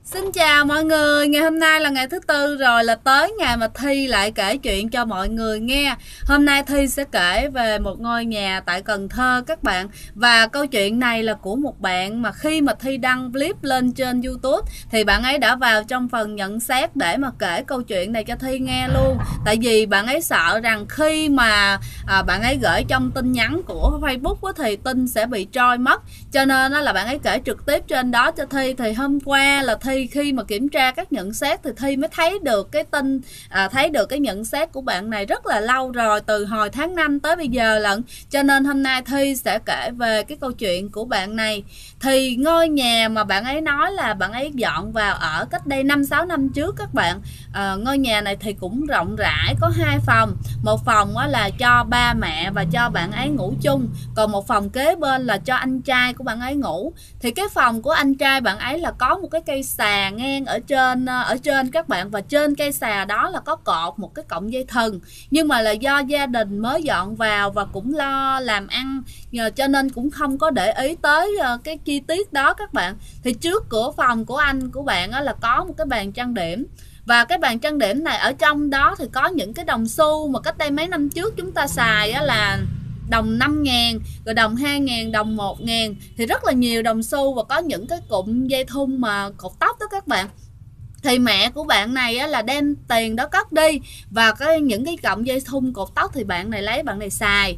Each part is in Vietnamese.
Xin chào mọi người, ngày hôm nay là ngày thứ tư rồi, là tới ngày mà Thi lại kể chuyện cho mọi người nghe. Hôm nay Thi sẽ kể về một ngôi nhà tại Cần Thơ các bạn. Và câu chuyện này là của một bạn mà khi mà Thi đăng clip lên trên YouTube thì bạn ấy đã vào trong phần nhận xét để mà kể câu chuyện này cho Thi nghe luôn. Tại vì bạn ấy sợ rằng khi mà bạn ấy gửi trong tin nhắn của Facebook thì tin sẽ bị trôi mất. Cho nên là bạn ấy kể trực tiếp trên đó cho Thi. Thì hôm qua là Thi khi mà kiểm tra các nhận xét thì Thi mới thấy được cái tin, thấy được cái nhận xét của bạn này rất là lâu rồi, từ hồi tháng 5 tới bây giờ lận. Cho nên hôm nay Thi sẽ kể về cái câu chuyện của bạn này. Thì ngôi nhà mà bạn ấy nói là bạn ấy dọn vào ở cách đây 5-6 năm trước các bạn. Ngôi nhà này thì cũng rộng rãi, có 2 phòng. Một phòng là cho ba mẹ và cho bạn ấy ngủ chung, còn một phòng kế bên là cho anh trai của bạn ấy ngủ. Thì cái phòng của anh trai bạn ấy là có một cái cây xà ngang ở trên các bạn, và trên cây xà đó là có cột một cái cọng dây thừng. Nhưng mà là do gia đình mới dọn vào và cũng lo làm ăn, cho nên cũng không có để ý tới cái chi tiết đó các bạn. Thì trước cửa phòng của anh của bạn là có một cái bàn trang điểm, và cái bàn trang điểm này ở trong đó thì có những cái đồng xu mà cách đây mấy năm trước chúng ta xài là đồng 5.000, rồi đồng 2.000, đồng 1.000, thì rất là nhiều đồng xu, và có những cái cụm dây thun mà cột tóc đó các bạn. Thì mẹ của bạn này là đem tiền đó cất đi, và những cái cọng dây thun cột tóc thì bạn này lấy, bạn này xài.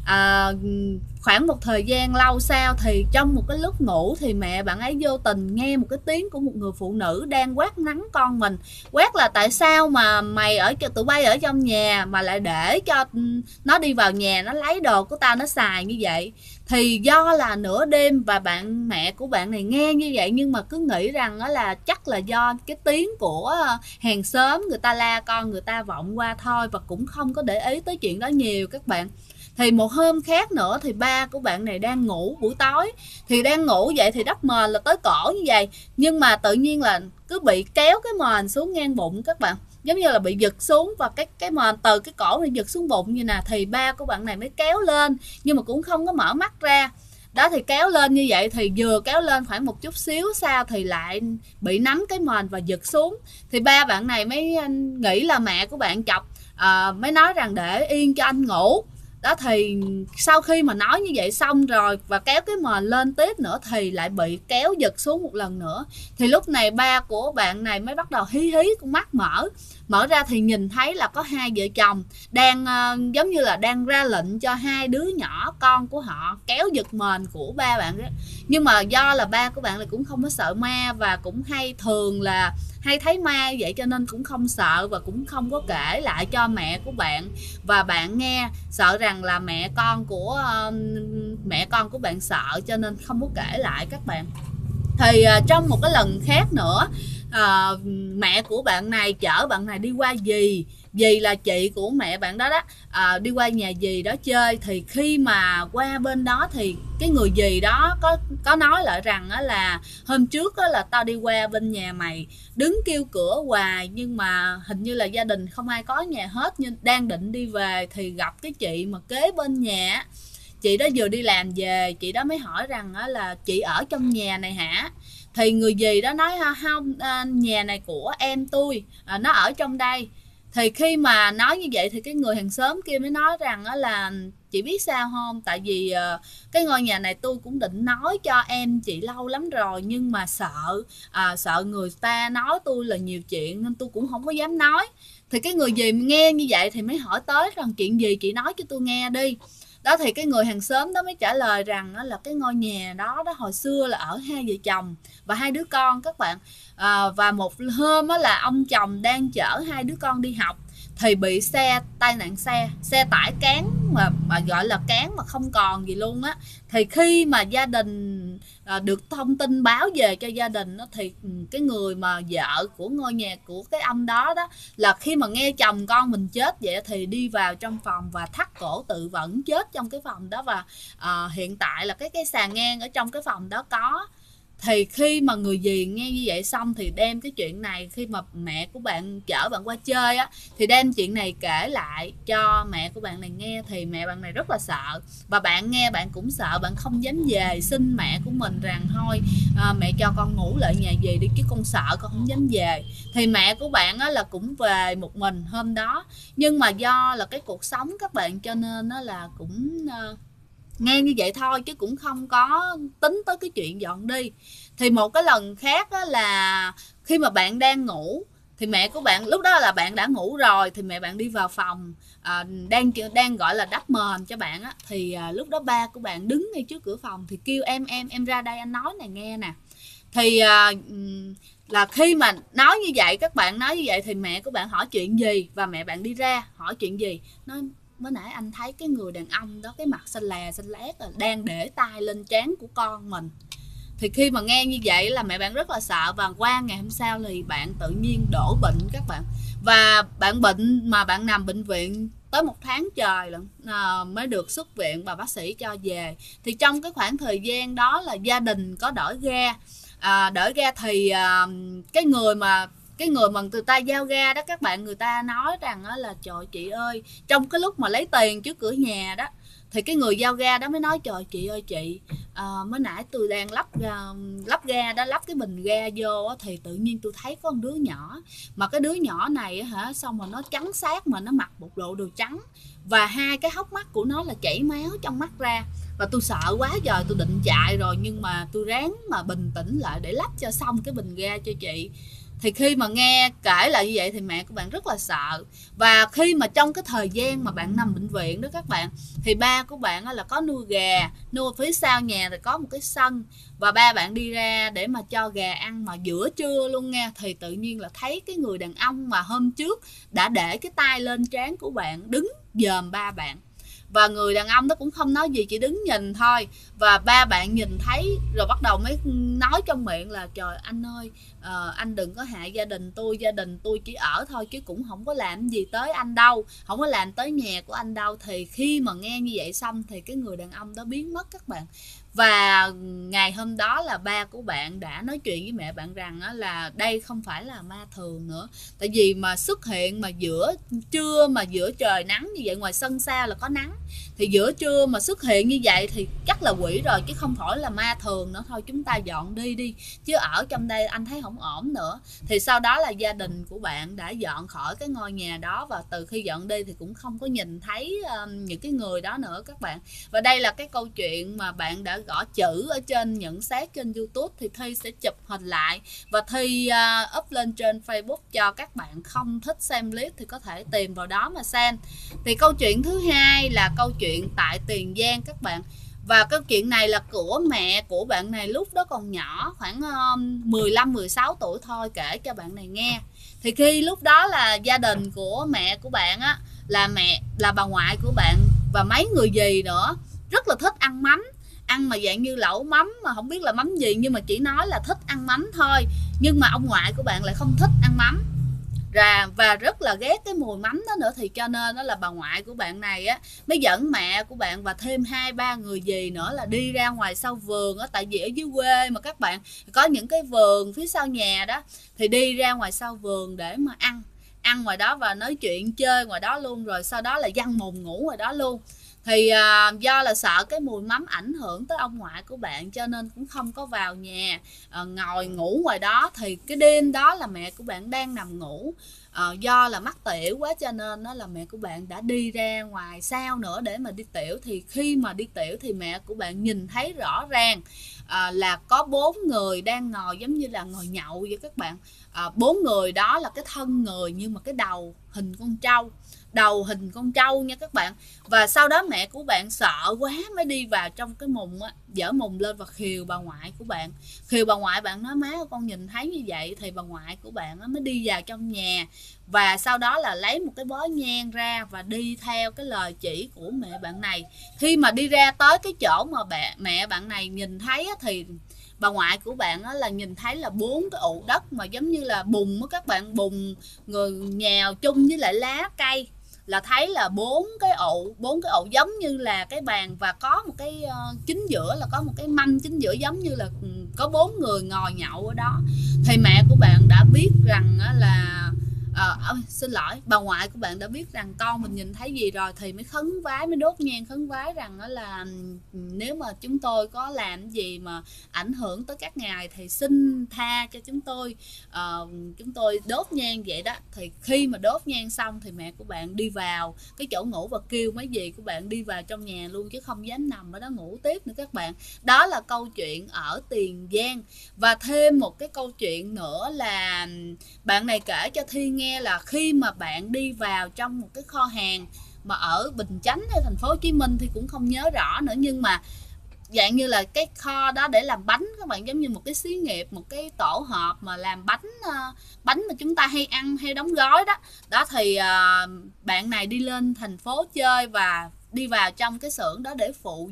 Khoảng một thời gian lâu sau thì trong một cái lúc ngủ thì mẹ bạn ấy vô tình nghe một cái tiếng của một người phụ nữ đang quát mắng con mình. Quát là tại sao mà tụi bay ở trong nhà mà lại để cho nó đi vào nhà nó lấy đồ của tao nó xài như vậy. Thì do là nửa đêm và mẹ của bạn này nghe như vậy, nhưng mà cứ nghĩ rằng là chắc là do cái tiếng của hàng xóm người ta la con người ta vọng qua thôi, và cũng không có để ý tới chuyện đó nhiều các bạn. Thì một hôm khác nữa thì ba của bạn này đang ngủ buổi tối, thì đang ngủ vậy thì đắp mền là tới cổ như vậy, nhưng mà tự nhiên là cứ bị kéo cái mền xuống ngang bụng các bạn, giống như là bị giật xuống, và cái mền từ cái cổ này giật xuống bụng như nè. Thì ba của bạn này mới kéo lên, nhưng mà cũng không có mở mắt ra đó. Thì kéo lên như vậy thì vừa kéo lên khoảng một chút xíu sau thì lại bị nắm cái mền và giật xuống. Thì ba bạn này mới nghĩ là mẹ của bạn chọc, mới nói rằng để yên cho anh ngủ đó. Thì sau khi mà nói như vậy xong rồi và kéo cái mền lên tiếp nữa thì lại bị kéo giật xuống một lần nữa. Thì lúc này ba của bạn này mới bắt đầu hí hí con mắt mở ra thì nhìn thấy là có hai vợ chồng đang giống như là đang ra lệnh cho hai đứa nhỏ con của họ kéo giật mền của ba bạn đó. Nhưng mà do là ba của bạn này cũng không có sợ ma, và cũng thường là hay thấy ma vậy, cho nên cũng không sợ và cũng không có kể lại cho mẹ của bạn và bạn nghe, sợ rằng là mẹ con của bạn sợ cho nên không có kể lại các bạn. Thì trong một cái lần khác nữa, mẹ của bạn này chở bạn này đi qua dì là chị của mẹ bạn đó đi qua nhà dì đó chơi. Thì khi mà qua bên đó thì cái người dì đó có nói lại rằng là hôm trước là tao đi qua bên nhà mày đứng kêu cửa hoài, nhưng mà hình như là gia đình không ai có nhà hết, nhưng đang định đi về thì gặp cái chị mà kế bên nhà. Chị đó vừa đi làm về, chị đó mới hỏi rằng là chị ở trong nhà này hả? Thì người dì đó nói không, nhà này của em tôi, nó ở trong đây. Thì khi mà nói như vậy thì cái người hàng xóm kia mới nói rằng là chị biết sao không, tại vì cái ngôi nhà này tôi cũng định nói cho em chị lâu lắm rồi, nhưng mà sợ người ta nói tôi là nhiều chuyện nên tôi cũng không có dám nói. Thì cái người dì nghe như vậy thì mới hỏi tới rằng chuyện gì chị nói cho tôi nghe đi đó. Thì cái người hàng xóm đó mới trả lời rằng là cái ngôi nhà đó hồi xưa là ở hai vợ chồng và hai đứa con các bạn. Và một hôm là ông chồng đang chở hai đứa con đi học thì bị tai nạn xe tải cán, mà gọi là cán mà không còn gì luôn á. Thì khi mà gia đình được thông tin báo về cho gia đình thì cái người mà vợ của ngôi nhà của cái ông đó là khi mà nghe chồng con mình chết vậy thì đi vào trong phòng và thắt cổ tự vẫn chết trong cái phòng đó. Và hiện tại là cái sàn ngang ở trong cái phòng đó có Thì khi mà người dì nghe như vậy xong thì đem cái chuyện này, khi mà mẹ của bạn chở bạn qua chơi á, thì đem chuyện này kể lại cho mẹ của bạn này nghe. Thì mẹ bạn này rất là sợ, và bạn nghe bạn cũng sợ, bạn không dám về xin mẹ của mình rằng thôi mẹ cho con ngủ lại nhà dì đi chứ con sợ con không dám về. Thì mẹ của bạn á là cũng về một mình hôm đó, nhưng mà do là cái cuộc sống các bạn, cho nên nó là cũng nghe như vậy thôi chứ cũng không có tính tới cái chuyện dọn đi. Thì một cái lần khác là khi mà bạn đang ngủ, thì mẹ của bạn lúc đó là bạn đã ngủ rồi, thì mẹ bạn đi vào phòng đang gọi là đắp mền cho bạn á, thì lúc đó ba của bạn đứng ngay trước cửa phòng thì kêu em ra đây anh nói này nghe nè. Thì là khi mà nói như vậy, các bạn nói như vậy thì mẹ của bạn hỏi chuyện gì, và mẹ bạn đi ra hỏi chuyện gì, nói mới nãy anh thấy cái người đàn ông đó, cái mặt xanh lét đang để tay lên trán của con mình. Thì khi mà nghe như vậy là mẹ bạn rất là sợ, và qua ngày hôm sau thì bạn tự nhiên đổ bệnh các bạn. Và bạn bệnh mà bạn nằm bệnh viện tới 1 tháng trời lận mới được xuất viện và bác sĩ cho về. Thì trong cái khoảng thời gian đó là gia đình có đổi ga, thì cái người mà người ta giao ga đó các bạn, người ta nói rằng là trời chị ơi, trong cái lúc mà lấy tiền trước cửa nhà đó, thì cái người giao ga đó mới nói trời chị ơi chị, mới nãy tôi đang lắp ga đó, lắp cái bình ga vô thì tự nhiên tôi thấy có một đứa nhỏ, mà cái đứa nhỏ này hả, xong rồi nó trắng xác, mà nó mặc một bộ đồ trắng, và hai cái hốc mắt của nó là chảy máu trong mắt ra. Và tôi sợ quá trời, tôi định chạy rồi, nhưng mà tôi ráng mà bình tĩnh lại để lắp cho xong cái bình ga cho chị. Thì khi mà nghe kể lại như vậy thì mẹ của bạn rất là sợ. Và khi mà trong cái thời gian mà bạn nằm bệnh viện đó các bạn, thì ba của bạn là có nuôi gà, nuôi phía sau nhà thì có một cái sân, và ba bạn đi ra để mà cho gà ăn, mà giữa trưa luôn nha, thì tự nhiên là thấy cái người đàn ông mà hôm trước đã để cái tay lên trán của bạn đứng dòm ba bạn. Và người đàn ông đó cũng không nói gì, chỉ đứng nhìn thôi. Và ba bạn nhìn thấy rồi bắt đầu mới nói trong miệng là trời anh ơi, anh đừng có hại gia đình tôi chỉ ở thôi chứ cũng không có làm gì tới anh đâu, không có làm tới nhà của anh đâu. Thì khi mà nghe như vậy xong thì cái người đàn ông đó biến mất các bạn. Và ngày hôm đó là ba của bạn đã nói chuyện với mẹ bạn rằng là đây không phải là ma thường nữa. Tại vì mà xuất hiện mà giữa trưa, mà giữa trời nắng như vậy, ngoài sân xa là có nắng, thì giữa trưa mà xuất hiện như vậy thì chắc là quỷ rồi chứ không phải là ma thường nữa. Thôi chúng ta dọn đi chứ ở trong đây anh thấy không ổn nữa. Thì sau đó là gia đình của bạn đã dọn khỏi cái ngôi nhà đó, và từ khi dọn đi thì cũng không có nhìn thấy những cái người đó nữa các bạn. Và đây là cái câu chuyện mà bạn đã gõ chữ ở trên nhận xét trên YouTube, thì Thi sẽ chụp hình lại và Thi up lên trên Facebook cho các bạn không thích xem clip thì có thể tìm vào đó mà xem. Thì câu chuyện thứ hai là câu chuyện tại Tiền Giang các bạn. Và câu chuyện này là của mẹ của bạn này lúc đó còn nhỏ, khoảng 15-16 tuổi thôi, kể cho bạn này nghe. Thì khi lúc đó là gia đình của mẹ của bạn là bà ngoại của bạn và mấy người dì nữa rất là thích ăn mắm, ăn mà dạng như lẩu mắm mà không biết là mắm gì, nhưng mà chỉ nói là thích ăn mắm thôi. Nhưng mà ông ngoại của bạn lại không thích ăn mắm và rất là ghét cái mùi mắm đó nữa. Thì cho nên đó là bà ngoại của bạn này mới dẫn mẹ của bạn và thêm 2-3 người dì nữa là đi ra ngoài sau vườn tại vì ở dưới quê mà các bạn có những cái vườn phía sau nhà đó, thì đi ra ngoài sau vườn để mà ăn ngoài đó và nói chuyện chơi ngoài đó luôn, rồi sau đó là giăng mùng ngủ ngoài đó luôn. Thì do là sợ cái mùi mắm ảnh hưởng tới ông ngoại của bạn cho nên cũng không có vào nhà, ngồi ngủ ngoài đó. Thì cái đêm đó là mẹ của bạn đang nằm ngủ, do là mắc tiểu quá cho nên đó là mẹ của bạn đã đi ra ngoài sau nữa để mà đi tiểu. Thì khi mà đi tiểu thì mẹ của bạn nhìn thấy rõ ràng là có 4 người đang ngồi giống như là ngồi nhậu vậy các bạn. 4 người đó là cái thân người nhưng mà cái đầu hình con trâu nha các bạn. Và sau đó mẹ của bạn sợ quá mới đi vào trong cái mùng dở mùng lên và khều bà ngoại của bạn. Khều bà ngoại bạn nói má con nhìn thấy như vậy. Thì bà ngoại của bạn mới đi vào trong nhà và sau đó là lấy một cái bó nhang ra và đi theo cái lời chỉ của mẹ bạn này. Khi mà đi ra tới cái chỗ mà mẹ bạn này nhìn thấy thì bà ngoại của bạn là nhìn thấy là 4 cái ụ đất mà giống như là bùn các bạn, bùn người nhào chung với lại lá cây là thấy là bốn cái ổ giống như là cái bàn, và có một cái chính giữa là có một cái mâm chính giữa, giống như là có 4 người ngồi nhậu ở đó. Thì mẹ của bạn đã biết rằng là xin lỗi, bà ngoại của bạn đã biết rằng con mình nhìn thấy gì rồi, thì mới khấn vái, mới đốt nhang khấn vái rằng là nếu mà chúng tôi có làm gì mà ảnh hưởng tới các ngài thì xin tha cho chúng tôi đốt nhang vậy đó. Thì khi mà đốt nhang xong thì mẹ của bạn đi vào cái chỗ ngủ và kêu mấy dì của bạn đi vào trong nhà luôn, chứ không dám nằm ở đó ngủ tiếp nữa các bạn. Đó là câu chuyện ở Tiền Giang. Và thêm một cái câu chuyện nữa là bạn này kể cho Thi nghe là khi mà bạn đi vào trong một cái kho hàng mà ở Bình Chánh hay thành phố Hồ Chí Minh thì cũng không nhớ rõ nữa, nhưng mà dạng như là cái kho đó để làm bánh các bạn, giống như một cái xí nghiệp, một cái tổ hợp mà làm bánh mà chúng ta hay ăn, hay đóng gói đó. Đó thì bạn này đi lên thành phố chơi và đi vào trong cái xưởng đó để phụ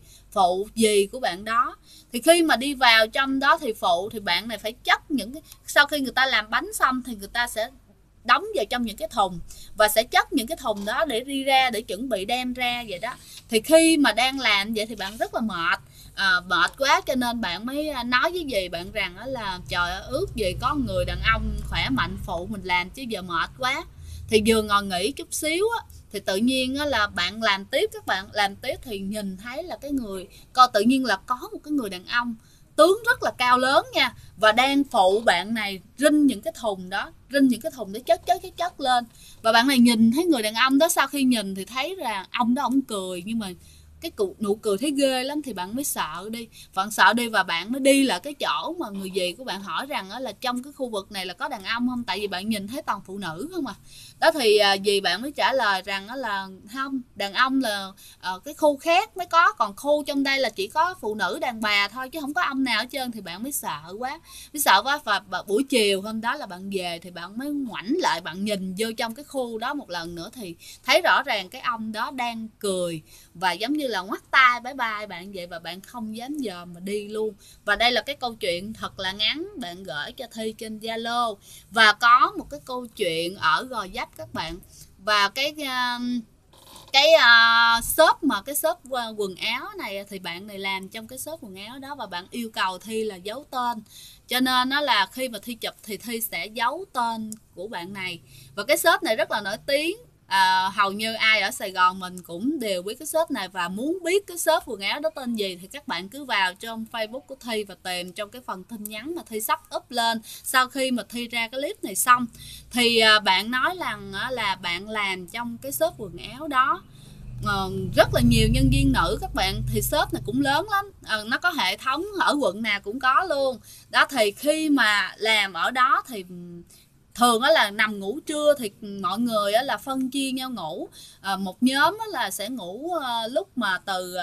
dì của bạn đó. Thì khi mà đi vào trong đó thì bạn này phải chất những cái, sau khi người ta làm bánh xong thì người ta sẽ đóng vào trong những cái thùng và sẽ chất những cái thùng đó để đi ra, để chuẩn bị đem ra vậy đó. Thì khi mà đang làm vậy thì bạn rất là mệt quá, cho nên bạn mới nói với dì bạn rằng là trời ơi, ước gì có người đàn ông khỏe mạnh phụ mình làm, chứ giờ mệt quá. Thì vừa ngồi nghỉ chút xíu á, thì tự nhiên là bạn làm tiếp, các bạn làm tiếp thì nhìn thấy là tự nhiên là có một cái người đàn ông tướng rất là cao lớn nha, và đang phụ bạn này rinh những cái thùng để chất lên. Và bạn này nhìn thấy người đàn ông đó, sau khi nhìn thì thấy là ông đó ông cười, nhưng mà cái nụ cười thấy ghê lắm, thì bạn mới sợ đi và bạn mới đi là cái chỗ mà người dì của bạn hỏi rằng là trong cái khu vực này là có đàn ông không, tại vì bạn nhìn thấy toàn phụ nữ không à. Đó thì dì bạn mới trả lời rằng là không, đàn ông là cái khu khác mới có, còn khu trong đây là chỉ có phụ nữ đàn bà thôi chứ không có ông nào hết trơn. Thì bạn mới sợ quá. Và buổi chiều hôm đó là bạn về thì bạn mới ngoảnh lại, bạn nhìn vô trong cái khu đó một lần nữa thì thấy rõ ràng cái ông đó đang cười và giống như là ngoắt tay bye bye bạn vậy, và bạn không dám dòm mà đi luôn. Và đây là cái câu chuyện thật là ngắn bạn gửi cho Thi trên Zalo. Và có một cái câu chuyện ở Gò Vấp các bạn, và cái shop quần áo này thì bạn này làm trong cái shop quần áo đó, và bạn yêu cầu Thi là giấu tên, cho nên nó là khi mà Thi chụp thì Thi sẽ giấu tên của bạn này. Và cái shop này rất là nổi tiếng, hầu như ai ở Sài Gòn mình cũng đều biết cái shop này. Và muốn biết cái shop quần áo đó tên gì thì các bạn cứ vào trong Facebook của Thi và tìm trong cái phần tin nhắn mà Thi sắp up lên sau khi mà Thi ra cái clip này xong. Thì bạn nói rằng là bạn làm trong cái shop quần áo đó rất là nhiều nhân viên nữ các bạn. Thì shop này cũng lớn lắm, nó có hệ thống ở quận nào cũng có luôn đó. Thì khi mà làm ở đó thì thường là nằm ngủ trưa thì mọi người là phân chia nhau ngủ. Một nhóm là sẽ ngủ lúc mà từ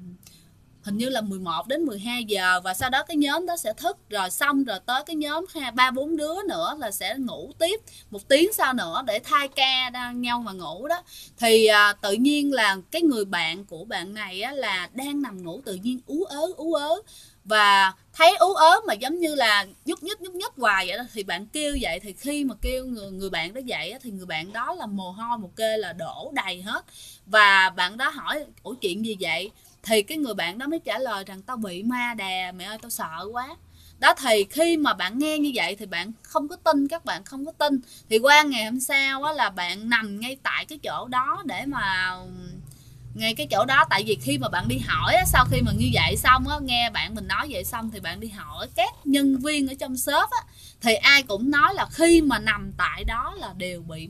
hình như là 11 đến 12 giờ, và sau đó cái nhóm đó sẽ thức, rồi xong rồi tới cái nhóm 3-4 đứa nữa là sẽ ngủ tiếp 1 tiếng sau nữa để thay ca nhau mà ngủ đó. Thì tự nhiên là cái người bạn của bạn này là đang nằm ngủ, tự nhiên ú ớ và thấy ú ớ mà giống như là nhúc nhích hoài vậy đó. Thì bạn kêu dậy, thì khi mà kêu người bạn đó dậy thì người bạn đó là mồ hôi một kê là đổ đầy hết. Và bạn đó hỏi ủa chuyện gì vậy, thì cái người bạn đó mới trả lời rằng tao bị ma đè mẹ ơi, tao sợ quá. Đó thì khi mà bạn nghe như vậy thì bạn không có tin, các bạn không có tin. Thì qua ngày hôm sau là bạn nằm ngay tại cái chỗ đó để mà ngay cái chỗ đó. Tại vì khi mà bạn đi hỏi sau khi mà như vậy xong nghe bạn mình nói vậy xong thì bạn đi hỏi các nhân viên ở trong shop thì ai cũng nói là khi mà nằm tại đó là đều bị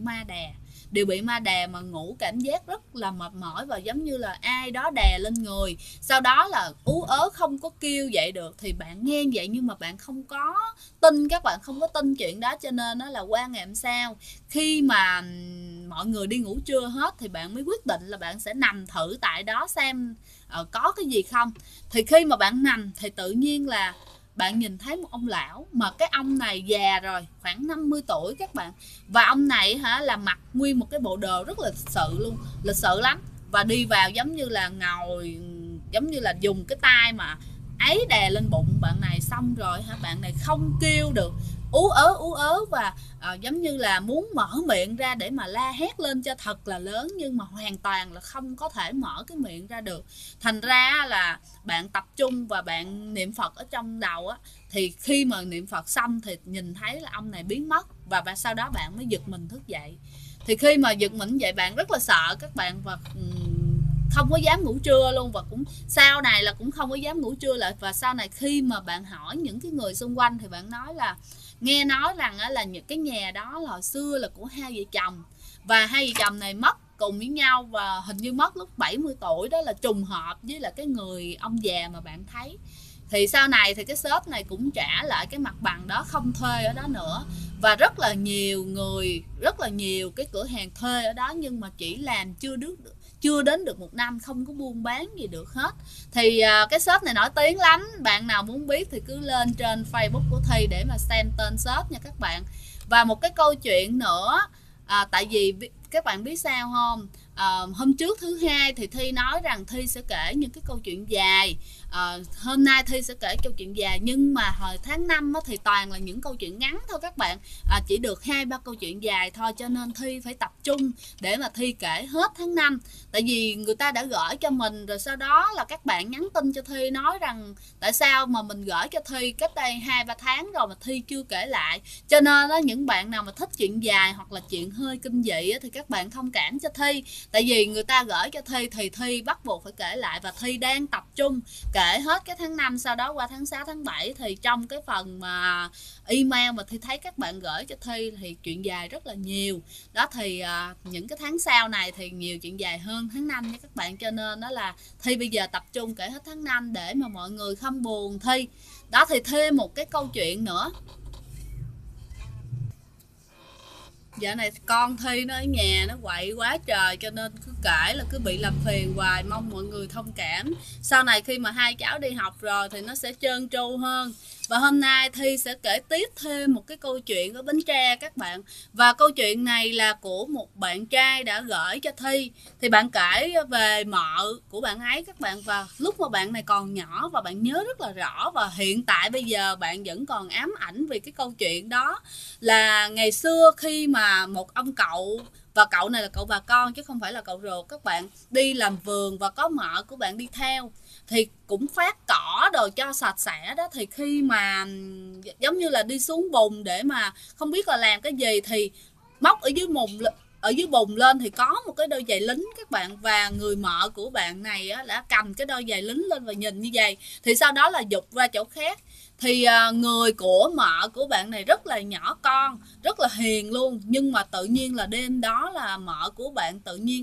ma đè mà ngủ cảm giác rất là mệt mỏi và giống như là ai đó đè lên người. Sau đó là ú ớ không có kêu dậy được. Thì bạn nghe vậy nhưng mà bạn không có tin, các bạn không có tin chuyện đó, cho nên là qua ngày hôm sau khi mà mọi người đi ngủ trưa hết thì bạn mới quyết định là bạn sẽ nằm thử tại đó xem có cái gì không. Thì khi mà bạn nằm thì tự nhiên là bạn nhìn thấy một ông lão, mà cái ông này già rồi, khoảng 50 tuổi các bạn. Và ông này là mặc nguyên một cái bộ đồ rất là lịch sự luôn, lịch sự lắm. Và đi vào giống như là ngồi, giống như là dùng cái tay mà ấy đè lên bụng bạn này, xong rồi bạn này không kêu được. ú ớ và giống như là muốn mở miệng ra để mà la hét lên cho thật là lớn, nhưng mà hoàn toàn là không có thể mở cái miệng ra được. Thành ra là bạn tập trung và bạn niệm Phật ở trong đầu á, thì khi mà niệm Phật xong thì nhìn thấy là ông này biến mất, và sau đó bạn mới giật mình thức dậy. Thì khi mà giật mình dậy bạn rất là sợ các bạn, và không có dám ngủ trưa luôn, và cũng sau này là cũng không có dám ngủ trưa lại. Và sau này khi mà bạn hỏi những cái người xung quanh thì bạn nói là nghe nói rằng là những cái nhà đó là hồi xưa là của hai vợ chồng, và hai vợ chồng này mất cùng với nhau, và hình như mất lúc 70 tuổi, đó là trùng hợp với là cái người ông già mà bạn thấy. Thì sau này thì cái shop này cũng trả lại cái mặt bằng đó, không thuê ở đó nữa, và rất là nhiều người, rất là nhiều cái cửa hàng thuê ở đó, nhưng mà chỉ làm chưa đến được 1 năm, không có buôn bán gì được hết. Thì cái shop này nổi tiếng lắm, bạn nào muốn biết thì cứ lên trên Facebook của Thi để mà xem tên shop nha các bạn. Và một cái câu chuyện nữa, tại vì các bạn biết sao không, hôm trước thứ hai thì Thi nói rằng Thi sẽ kể những cái câu chuyện dài. Hôm nay Thi sẽ kể câu chuyện dài, nhưng mà hồi tháng 5 thì toàn là những câu chuyện ngắn thôi các bạn, chỉ được 2-3 câu chuyện dài thôi, cho nên Thi phải tập trung để mà Thi kể hết tháng 5. Tại vì người ta đã gửi cho mình rồi, sau đó là các bạn nhắn tin cho Thi nói rằng tại sao mà mình gửi cho Thi cách đây 2-3 tháng rồi mà Thi chưa kể lại. Cho nên đó, những bạn nào mà thích chuyện dài hoặc là chuyện hơi kinh dị thì các bạn thông cảm cho Thi, tại vì người ta gửi cho Thi thì Thi bắt buộc phải kể lại, và Thi đang tập trung kể hết cái tháng 5, sau đó qua tháng 6, tháng 7 thì trong cái phần mà email mà Thi thấy các bạn gửi cho Thi thì chuyện dài rất là nhiều. Đó thì những cái tháng sau này thì nhiều chuyện dài hơn tháng 5 nha các bạn, cho nên đó là Thi bây giờ tập trung kể hết tháng 5 để mà mọi người không buồn Thi. Đó thì thêm một cái câu chuyện nữa. Dạo này con Thi nó ở nhà nó quậy quá trời, cho nên cứ kể là cứ bị làm phiền hoài, mong mọi người thông cảm. Sau này khi mà hai cháu đi học rồi thì nó sẽ trơn tru hơn. Và hôm nay Thi sẽ kể tiếp thêm một cái câu chuyện ở Bến Tre các bạn. Và câu chuyện này là của một bạn trai đã gửi cho Thi. Thì bạn kể về mợ của bạn ấy các bạn, và lúc mà bạn này còn nhỏ và bạn nhớ rất là rõ, và hiện tại bây giờ bạn vẫn còn ám ảnh vì cái câu chuyện đó. Là ngày xưa khi mà một ông cậu, và cậu này là cậu bà con chứ không phải là cậu ruột các bạn, đi làm vườn và có mợ của bạn đi theo, thì cũng phát cỏ đồ cho sạch sẽ đó. Thì khi mà giống như là đi xuống bùn để mà không biết là làm cái gì, thì móc ở dưới bùn lên thì có một cái đôi giày lính các bạn, và người mợ của bạn này đã cầm cái đôi giày lính lên và nhìn như vậy, thì sau đó là giục ra chỗ khác. Thì người của mợ của bạn này rất là nhỏ con, rất là hiền luôn, nhưng mà tự nhiên là đêm đó là mợ của bạn tự nhiên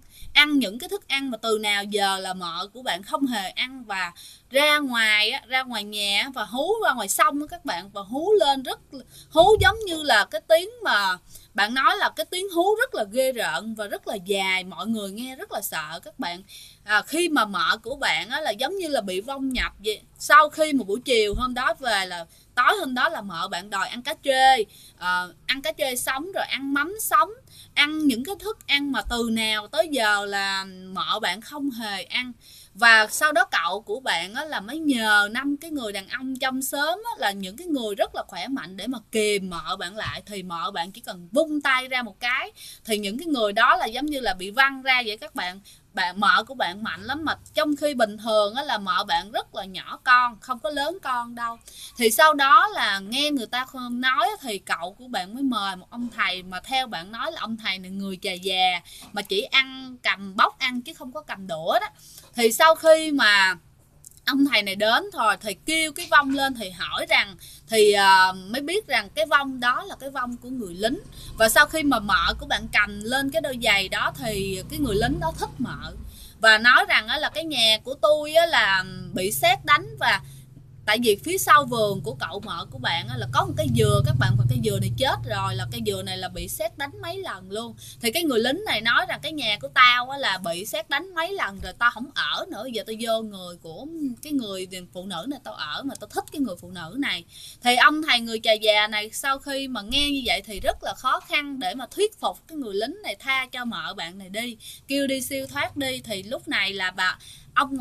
ăn những cái thức ăn mà từ nào giờ là mợ của bạn không hề ăn, và ra ngoài nhà và hú ra ngoài sông các bạn, và hú lên hú giống như là cái tiếng mà bạn nói là cái tiếng hú rất là ghê rợn và rất là dài, mọi người nghe rất là sợ các bạn. Khi mà mợ của bạn là giống như là bị vong nhập vậy. Sau khi một buổi chiều hôm đó về, là tối hôm đó là mợ bạn đòi ăn cá trê, ăn cá trê sống, rồi ăn mắm sống, ăn những cái thức ăn mà từ nào tới giờ là mợ bạn không hề ăn. Và sau đó cậu của bạn là mới nhờ 5 cái người đàn ông trong xóm là những cái người rất là khỏe mạnh để mà kìm mợ bạn lại. Thì mợ bạn chỉ cần vung tay ra một cái thì những cái người đó là giống như là bị văng ra vậy các bạn. Mợ của bạn mạnh lắm, mà trong khi bình thường là mợ bạn rất là nhỏ con, không có lớn con đâu. Thì sau đó là nghe người ta nói thì cậu của bạn mới mời một ông thầy, mà theo bạn nói là ông thầy này người già, mà chỉ ăn cầm bóc ăn chứ không có cầm đũa đó. Thì sau khi mà ông thầy này đến thôi thì kêu cái vong lên, thì hỏi rằng thì mới biết rằng cái vong đó là cái vong của người lính. Và sau khi mà mợ của bạn cầm lên cái đôi giày đó thì cái người lính đó thích mợ, và nói rằng là cái nhà của tôi là bị sét đánh, và tại vì phía sau vườn của cậu mợ của bạn là có một cây dừa các bạn, và cây dừa này chết rồi, là cây dừa này là bị sét đánh mấy lần luôn. Thì cái người lính này nói rằng cái nhà của tao là bị sét đánh mấy lần rồi, tao không ở nữa, giờ tao vô người của cái người phụ nữ này tao ở, mà tao thích cái người phụ nữ này. Thì ông thầy người già này sau khi mà nghe như vậy thì rất là khó khăn để mà thuyết phục cái người lính này tha cho mợ bạn này đi, kêu đi siêu thoát đi. Thì lúc này là ông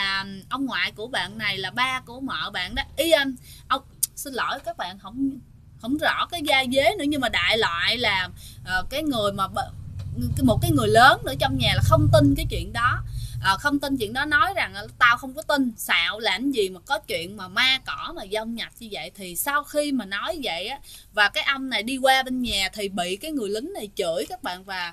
ngoại của bạn này là ba của mợ bạn đó, ông xin lỗi các bạn, không rõ cái gia dế nữa, nhưng mà đại loại là cái người mà một cái người lớn nữa trong nhà là không tin cái chuyện đó. Không tin chuyện đó, nói rằng tao không có tin, xạo làm gì mà có chuyện mà ma cỏ mà dông nhập như vậy. Thì sau khi mà nói vậy á, và cái ông này đi qua bên nhà thì bị cái người lính này chửi các bạn. Và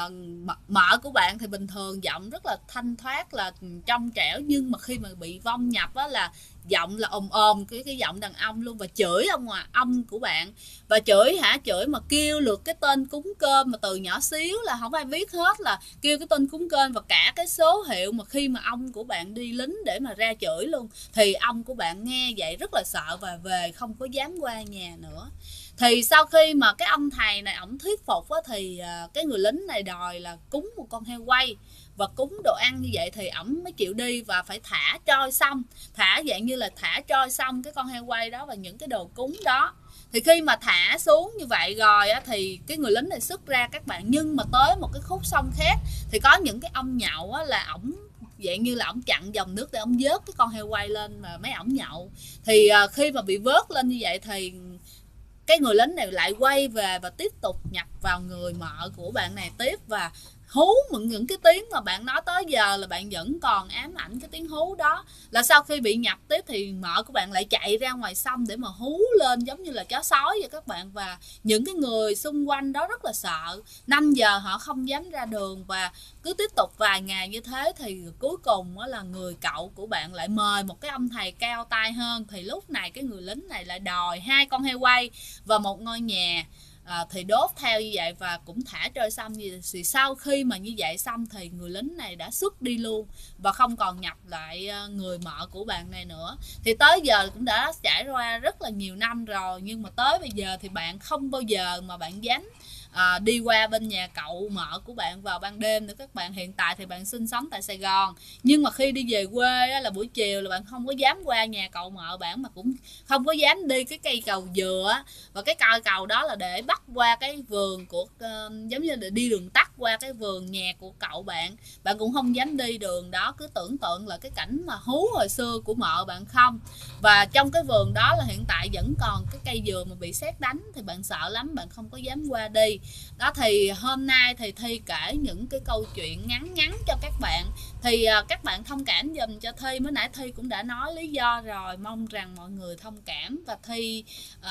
mợ của bạn thì bình thường giọng rất là thanh thoát, là trong trẻo, nhưng mà khi mà bị vong nhập á là giọng là ồm ồm, cái giọng đàn ông luôn, và chửi ông của bạn. Và chửi mà kêu lượt cái tên cúng cơm mà từ nhỏ xíu là không ai biết hết, là kêu cái tên cúng cơm và cả cái số hiệu mà khi mà ông của bạn đi lính để mà ra chửi luôn. Thì ông của bạn nghe vậy rất là sợ và về không có dám qua nhà nữa. Thì sau khi mà cái ông thầy này ổng thuyết phục á, thì cái người lính này đòi là cúng một con heo quay và cúng đồ ăn như vậy thì ổng mới chịu đi, và phải thả trôi xong, thả dạng như là thả trôi xong cái con heo quay đó và những cái đồ cúng đó. Thì khi mà thả xuống như vậy rồi á, thì cái người lính này xuất ra các bạn, nhưng mà tới một cái khúc sông khác thì có những cái ông nhậu á, là ổng dạng như là ổng chặn dòng nước để ổng vớt cái con heo quay lên mà mấy ổng nhậu. Thì khi mà bị vớt lên như vậy thì cái người lính này lại quay về và tiếp tục nhập vào người mợ của bạn này tiếp, và hú những cái tiếng mà bạn nói tới giờ là bạn vẫn còn ám ảnh cái tiếng hú đó. Là sau khi bị nhập tiếp thì mợ của bạn lại chạy ra ngoài sông để mà hú lên giống như là chó sói vậy các bạn. Và những cái người xung quanh đó rất là sợ, 5 giờ họ không dám ra đường. Và cứ tiếp tục vài ngày như thế thì cuối cùng là người cậu của bạn lại mời một cái ông thầy cao tay hơn. Thì lúc này cái người lính này lại đòi 2 con heo quay và một ngôi nhà. Thì đốt theo như vậy và cũng thả trôi sông. Thì sau khi mà như vậy xong thì người lính này đã xuất đi luôn và không còn nhập lại người mợ của bạn này nữa. Thì tới giờ cũng đã trải qua rất là nhiều năm rồi, nhưng mà tới bây giờ thì bạn không bao giờ mà bạn dám đi qua bên nhà cậu mợ của bạn vào ban đêm nữa các bạn. Hiện tại thì bạn sinh sống tại Sài Gòn, nhưng mà khi đi về quê á, là buổi chiều là bạn không có dám qua nhà cậu mợ bạn, mà cũng không có dám đi cái cây cầu dừa. Và cái cây cầu đó là để bắt qua cái vườn của giống như là đi đường tắt qua cái vườn nhà của cậu bạn. Bạn cũng không dám đi đường đó, cứ tưởng tượng là cái cảnh mà hú hồi xưa của mợ bạn không. Và trong cái vườn đó là hiện tại vẫn còn cái cây dừa mà bị sét đánh, thì bạn sợ lắm, bạn không có dám qua đi đó. Thì hôm nay thì Thi kể những cái câu chuyện ngắn ngắn cho các bạn, thì các bạn thông cảm dùm cho Thi. Mới nãy Thi cũng đã nói lý do rồi, mong rằng mọi người thông cảm và Thi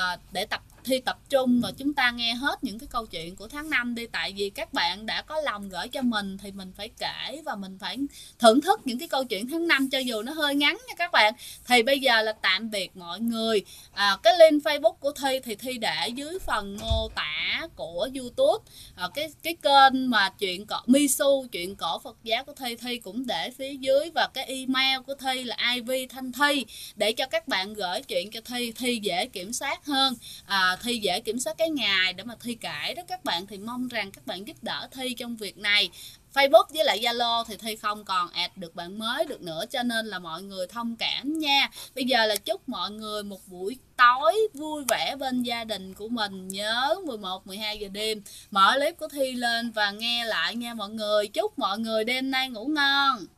để Thi tập trung và chúng ta nghe hết những cái câu chuyện của tháng 5 đi. Tại vì các bạn đã có lòng gửi cho mình thì mình phải kể và mình phải thưởng thức những cái câu chuyện tháng 5 cho dù nó hơi ngắn nha các bạn. Thì bây giờ là tạm biệt mọi người. Cái link Facebook của Thi thì Thi để dưới phần mô tả của YouTube. Cái kênh mà chuyện cổ Misu, chuyện cổ Phật giáo của Thi cũng để phía dưới, và cái email của Thi là ivthanhthi để cho các bạn gửi chuyện cho Thi dễ kiểm soát hơn. Thi dễ kiểm soát cái ngày để mà Thi kể đó các bạn. Thì mong rằng các bạn giúp đỡ Thi trong việc này. Facebook với lại Zalo thì Thi không còn add được bạn mới được nữa, cho nên là mọi người thông cảm nha. Bây giờ là chúc mọi người một buổi tối vui vẻ bên gia đình của mình. Nhớ 11-12 giờ đêm mở clip của Thi lên và nghe lại nha mọi người. Chúc mọi người đêm nay ngủ ngon.